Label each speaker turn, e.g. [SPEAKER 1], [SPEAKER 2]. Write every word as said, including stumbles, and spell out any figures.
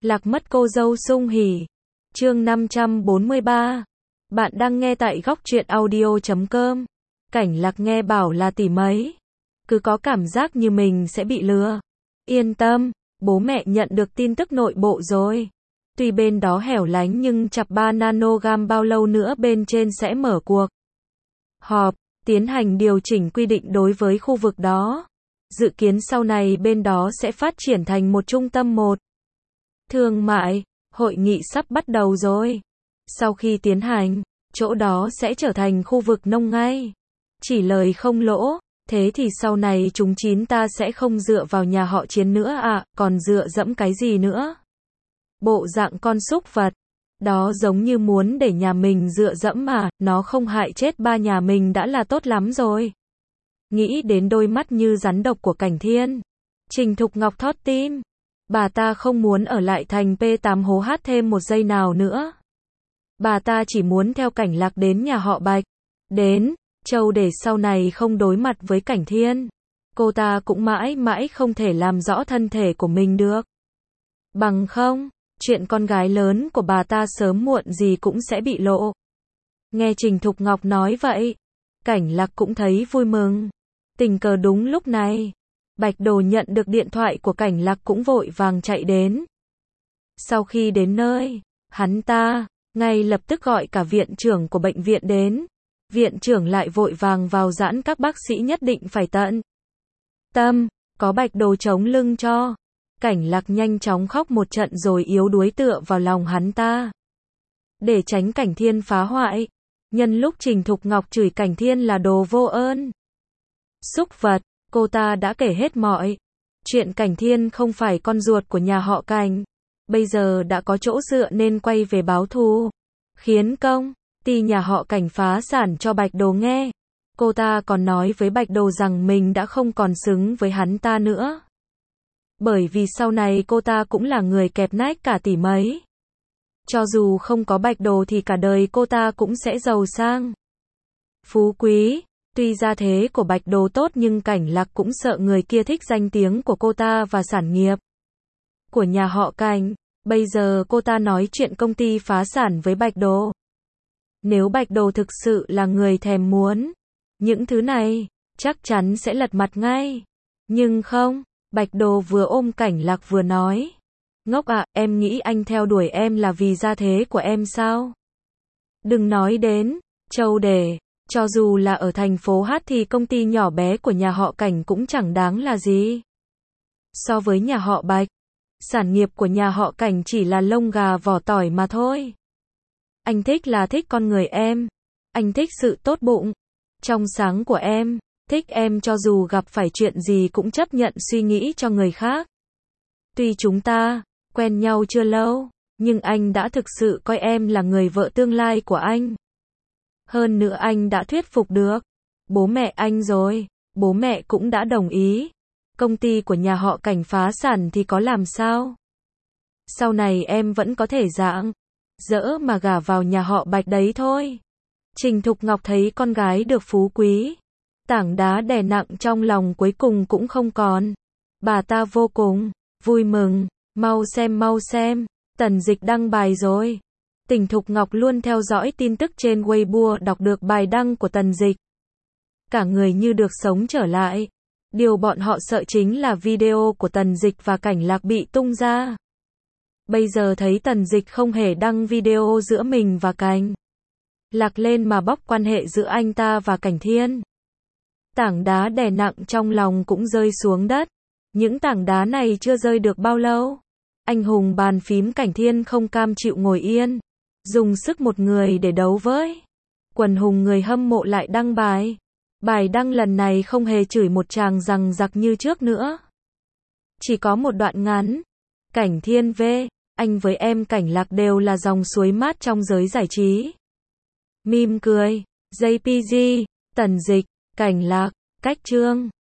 [SPEAKER 1] Lạc mất cô dâu sung hỉ. Chương năm trăm bốn mươi ba. Bạn đang nghe tại góc truyện audio chấm com. Cảnh Lạc nghe bảo là tỷ mấy. Cứ có cảm giác như mình sẽ bị lừa. Yên tâm, bố mẹ nhận được tin tức nội bộ rồi. Tuy bên đó hẻo lánh nhưng chặp ba nanogam bao lâu nữa bên trên sẽ mở cuộc họp, tiến hành điều chỉnh quy định đối với khu vực đó. Dự kiến sau này bên đó sẽ phát triển thành một trung tâm một thương mại, hội nghị sắp bắt đầu rồi. Sau khi tiến hành, chỗ đó sẽ trở thành khu vực nông ngay. Chỉ lời không lỗ, thế thì sau này chúng chín ta sẽ không dựa vào nhà họ Chiến nữa à, còn dựa dẫm cái gì nữa? Bộ dạng con súc vật. Đó giống như muốn để nhà mình dựa dẫm mà, nó không hại chết ba nhà mình đã là tốt lắm rồi. Nghĩ đến đôi mắt như rắn độc của Cảnh Thiên, Trình Thục Ngọc thót tim. Bà ta không muốn ở lại thành pê tám hố hát thêm một giây nào nữa. Bà ta chỉ muốn theo Cảnh Lạc đến nhà họ Bạch. Đến Châu để sau này không đối mặt với Cảnh Thiên. Cô ta cũng mãi mãi không thể làm rõ thân thể của mình được. Bằng không, chuyện con gái lớn của bà ta sớm muộn gì cũng sẽ bị lộ. Nghe Trình Thục Ngọc nói vậy, Cảnh Lạc cũng thấy vui mừng. Tình cờ đúng lúc này, Bạch Đồ nhận được điện thoại của Cảnh Lạc cũng vội vàng chạy đến. Sau khi đến nơi, hắn ta ngay lập tức gọi cả viện trưởng của bệnh viện đến. Viện trưởng lại vội vàng vào giãn các bác sĩ nhất định phải tận tâm, có Bạch Đồ chống lưng cho. Cảnh Lạc nhanh chóng khóc một trận rồi yếu đuối tựa vào lòng hắn ta. Để tránh Cảnh Thiên phá hoại, nhân lúc Trình Thục Ngọc chửi Cảnh Thiên là đồ vô ơn, súc vật, cô ta đã kể hết mọi chuyện. Cảnh Thiên không phải con ruột của nhà họ Cảnh, bây giờ đã có chỗ dựa nên quay về báo thù, khiến công ty nhà họ Cảnh phá sản cho Bạch Đồ nghe. Cô ta còn nói với Bạch Đồ rằng mình đã không còn xứng với hắn ta nữa. Bởi vì sau này cô ta cũng là người kẹp nách cả tỷ mấy. Cho dù không có Bạch Đồ thì cả đời cô ta cũng sẽ giàu sang phú quý. Tuy gia thế của Bạch Đồ tốt nhưng Cảnh Lạc cũng sợ người kia thích danh tiếng của cô ta và sản nghiệp của nhà họ Cảnh. Bây giờ cô ta nói chuyện công ty phá sản với Bạch Đồ. Nếu Bạch Đồ thực sự là người thèm muốn những thứ này, chắc chắn sẽ lật mặt ngay. Nhưng không, Bạch Đồ vừa ôm Cảnh Lạc vừa nói. Ngốc ạ, à, em nghĩ anh theo đuổi em là vì gia thế của em sao? Đừng nói đến Châu Đề, cho dù là ở thành phố Hát thì công ty nhỏ bé của nhà họ Cảnh cũng chẳng đáng là gì. So với nhà họ Bạch, sản nghiệp của nhà họ Cảnh chỉ là lông gà vỏ tỏi mà thôi. Anh thích là thích con người em. Anh thích sự tốt bụng, trong sáng của em. Thích em cho dù gặp phải chuyện gì cũng chấp nhận suy nghĩ cho người khác. Tuy chúng ta quen nhau chưa lâu, nhưng anh đã thực sự coi em là người vợ tương lai của anh. Hơn nữa anh đã thuyết phục được bố mẹ anh rồi, bố mẹ cũng đã đồng ý. Công ty của nhà họ Cảnh phá sản thì có làm sao? Sau này em vẫn có thể dạng dỡ mà gả vào nhà họ Bạch đấy thôi. Trình Thục Ngọc thấy con gái được phú quý, tảng đá đè nặng trong lòng cuối cùng cũng không còn. Bà ta vô cùng vui mừng. Mau xem mau xem, Tần Dịch đăng bài rồi. Trình Thục Ngọc luôn theo dõi tin tức trên Weibo, đọc được bài đăng của Tần Dịch. Cả người như được sống trở lại. Điều bọn họ sợ chính là video của Tần Dịch và Cảnh Lạc bị tung ra. Bây giờ thấy Tần Dịch không hề đăng video giữa mình và Cảnh Lạc lên mà bóc quan hệ giữa anh ta và Cảnh Thiên. Tảng đá đè nặng trong lòng cũng rơi xuống đất. Những tảng đá này chưa rơi được bao lâu. Anh hùng bàn phím Cảnh Thiên không cam chịu ngồi yên. Dùng sức một người để đấu với quần hùng người hâm mộ lại đăng bài. Bài đăng lần này không hề chửi một tràng rằng giặc như trước nữa. Chỉ có một đoạn ngắn. Cảnh Thiên v. Anh với em Cảnh Lạc đều là dòng suối mát trong giới giải trí. Mỉm cười. gi pê giê. Tần Dịch. Cảnh Lạc. Cách chương.